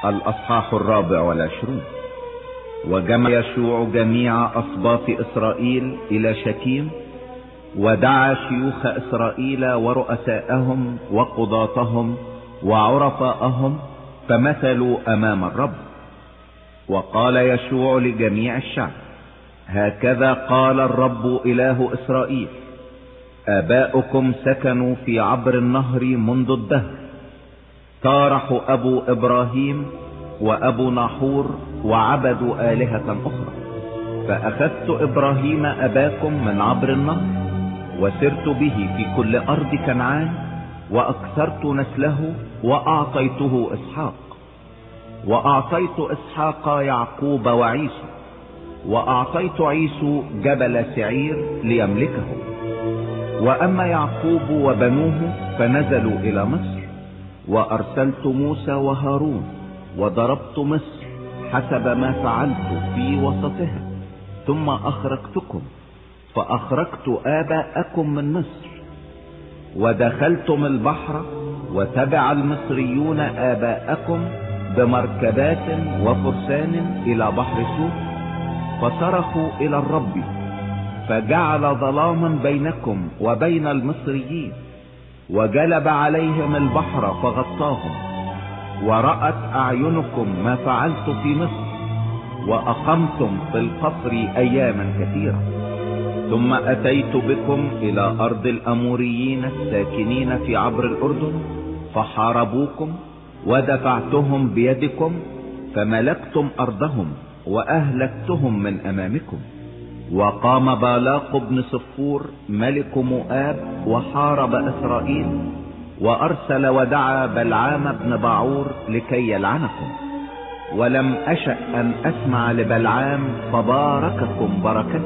الأصحاح 24. وجمع يشوع جميع أسباط إسرائيل إلى شكيم، ودعا شيوخ إسرائيل ورؤساءهم وقضاتهم وعرفاءهم، فمثلوا أمام الرب. وقال يشوع لجميع الشعب: هكذا قال الرب إله إسرائيل: آباؤكم سكنوا في عبر النهر منذ الدهر، تارح أبو إبراهيم وأبو ناحور وعبدوا آلهة أخرى، فأخذت إبراهيم أباكم من عبر النهر، وسرت به في كل أرض كنعان، وأكثرت نسله، وأعطيته إسحاق، وأعطيت إسحاق يعقوب وعيسو، وأعطيت عيسو جبل سعير ليملكه. وأما يعقوب وبنوه فنزلوا إلى مصر، وأرسلت موسى وهارون وضربت مصر حسب ما فعلت في وسطها، ثم أخرجتكم فأخرجت آباءكم من مصر. ودخلتم البحر، وتبع المصريون آباءكم بمركبات وفرسان إلى بحر سوق، فصرخوا إلى الرب، فجعل ظلاما بينكم وبين المصريين، وجلب عليهم البحر فغطاهم. ورأت أعينكم ما فعلت في مصر، وأقمتم في القصر أياما كثيرة. ثم أتيت بكم إلى أرض الأموريين الساكنين في عبر الأردن، فحاربوكم ودفعتهم بيدكم، فملكتم أرضهم وأهلكتهم من أمامكم. وقام بالاق بن صفور ملك مؤاب وحارب إسرائيل، وأرسل ودعا بلعام بن باعور لكي يلعنكم. ولم أشأ أن أسمع لبلعام، فبارككم بركة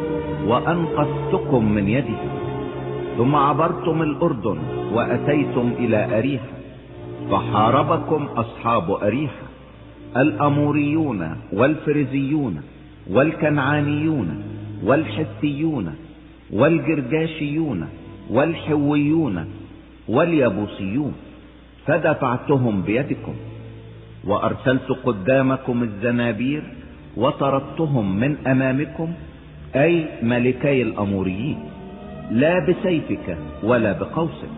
وأنقذتكم من يده. ثم عبرتم الأردن وأتيتم إلى أريحة، فحاربكم أصحاب أريحة، الأموريون والفريزيون والكنعانيون والحثيون والجرجاشيون والحويون واليبوسيون، فدفعتهم بيدكم. وأرسلت قدامكم الزنابير وطردتهم من أمامكم، أي ملكي الأموريين، لا بسيفك ولا بقوسك.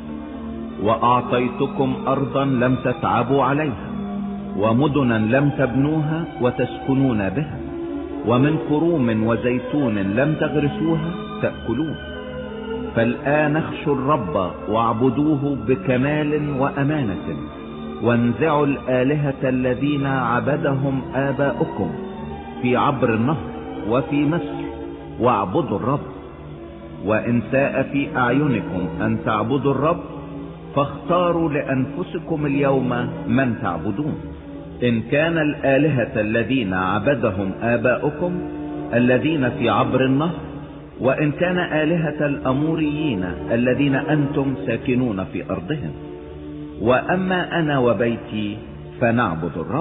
وأعطيتكم أرضا لم تتعبوا عليها، ومدنا لم تبنوها وتسكنون بها، ومن كروم وزيتون لم تغرسوها تأكلون. فالآن اخشوا الرب واعبدوه بكمال وأمانة، وانزعوا الآلهة الذين عبدهم آباؤكم في عبر النهر وفي مصر، واعبدوا الرب. وإن ساء في أعينكم أن تعبدوا الرب، فاختاروا لأنفسكم اليوم من تعبدون، إن كان الآلهة الذين عبدهم آباؤكم الذين في عبر النهر، وإن كان آلهة الأموريين الذين أنتم ساكنون في أرضهم. وأما أنا وبيتي فنعبد الرب.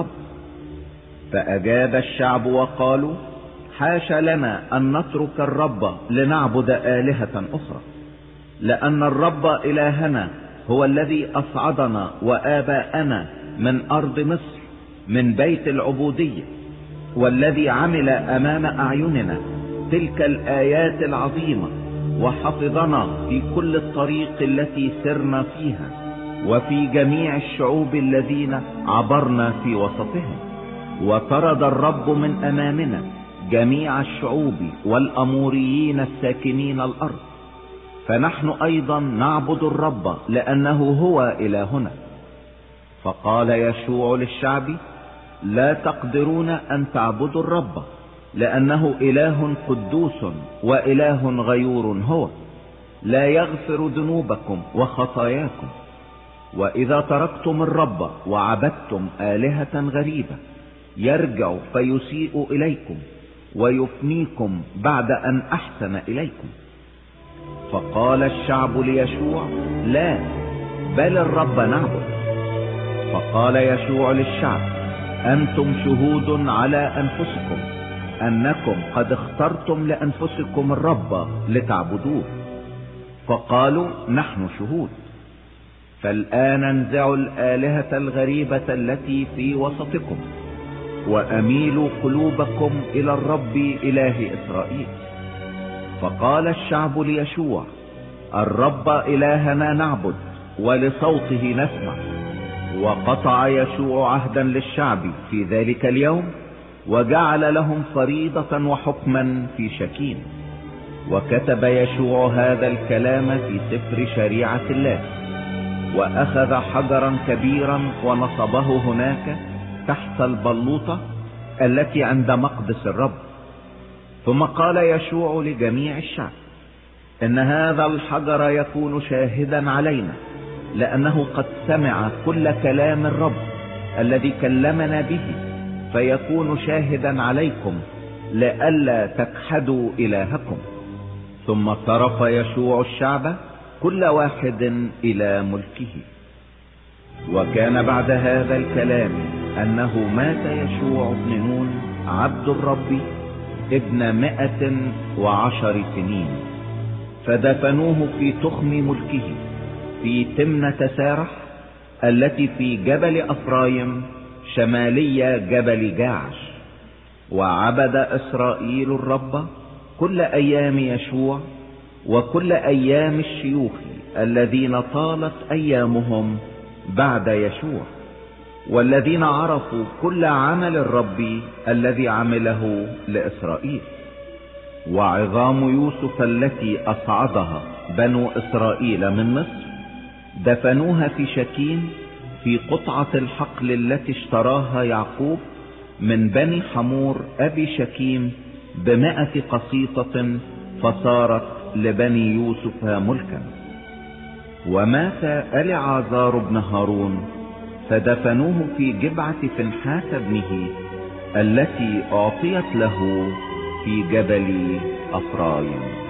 فأجاب الشعب وقالوا: حاش لنا أن نترك الرب لنعبد آلهة أخرى، لأن الرب إلهنا هو الذي أصعدنا وآباءنا من أرض مصر من بيت العبودية، والذي عمل أمام أعيننا تلك الآيات العظيمة، وحفظنا في كل الطريق التي سرنا فيها، وفي جميع الشعوب الذين عبرنا في وسطهم. وطرد الرب من أمامنا جميع الشعوب والأموريين الساكنين الأرض، فنحن أيضا نعبد الرب لأنه هو إلهنا. فقال يشوع للشعب: لا تقدرون أن تعبدوا الرب، لأنه إله قدوس وإله غيور هو، لا يغفر ذنوبكم وخطاياكم. وإذا تركتم الرب وعبدتم آلهة غريبة، يرجع فيسيء إليكم ويفنيكم بعد أن أحسن إليكم. فقال الشعب ليشوع: لا، بل الرب نعبد. فقال يشوع للشعب: أنتم شهود على أنفسكم أنكم قد اخترتم لأنفسكم الرب لتعبدوه. فقالوا: نحن شهود. فالآن انزعوا الآلهة الغريبة التي في وسطكم، وأميلوا قلوبكم إلى الرب إله إسرائيل. فقال الشعب ليشوع: الرب إلهنا نعبد ولصوته نسمع. وقطع يشوع عهدا للشعب في ذلك اليوم، وجعل لهم فريضة وحكما في شكيم. وكتب يشوع هذا الكلام في سفر شريعة الله، وأخذ حجرا كبيرا ونصبه هناك تحت البلوطة التي عند مقدس الرب. ثم قال يشوع لجميع الشعب: إن هذا الحجر يكون شاهدا علينا، لأنه قد سمع كل كلام الرب الذي كلمنا به، فيكون شاهدا عليكم لئلا تكحدوا إلهكم. ثم صرف يشوع الشعب كل واحد إلى ملكه. وكان بعد هذا الكلام أنه مات يشوع بن نون عبد الرب ابن 110 سنين، فدفنوه في تخم ملكه في تمنة سارح التي في جبل أفرايم شمالي جبل جاعش. وعبد إسرائيل الرب كل أيام يشوع وكل أيام الشيوخ الذين طالت أيامهم بعد يشوع، والذين عرفوا كل عمل الرب الذي عمله لإسرائيل. وعظام يوسف التي أصعدها بنو إسرائيل من مصر دفنوها في شكيم في قطعة الحقل التي اشتراها يعقوب من بني حمور أبي شكيم ب100 قسيطة، فصارت لبني يوسف ملكا. ومات ألعازار بن هارون فدفنوه في جبعة فنحاس ابنه التي أعطيت له في جبل أفرايم.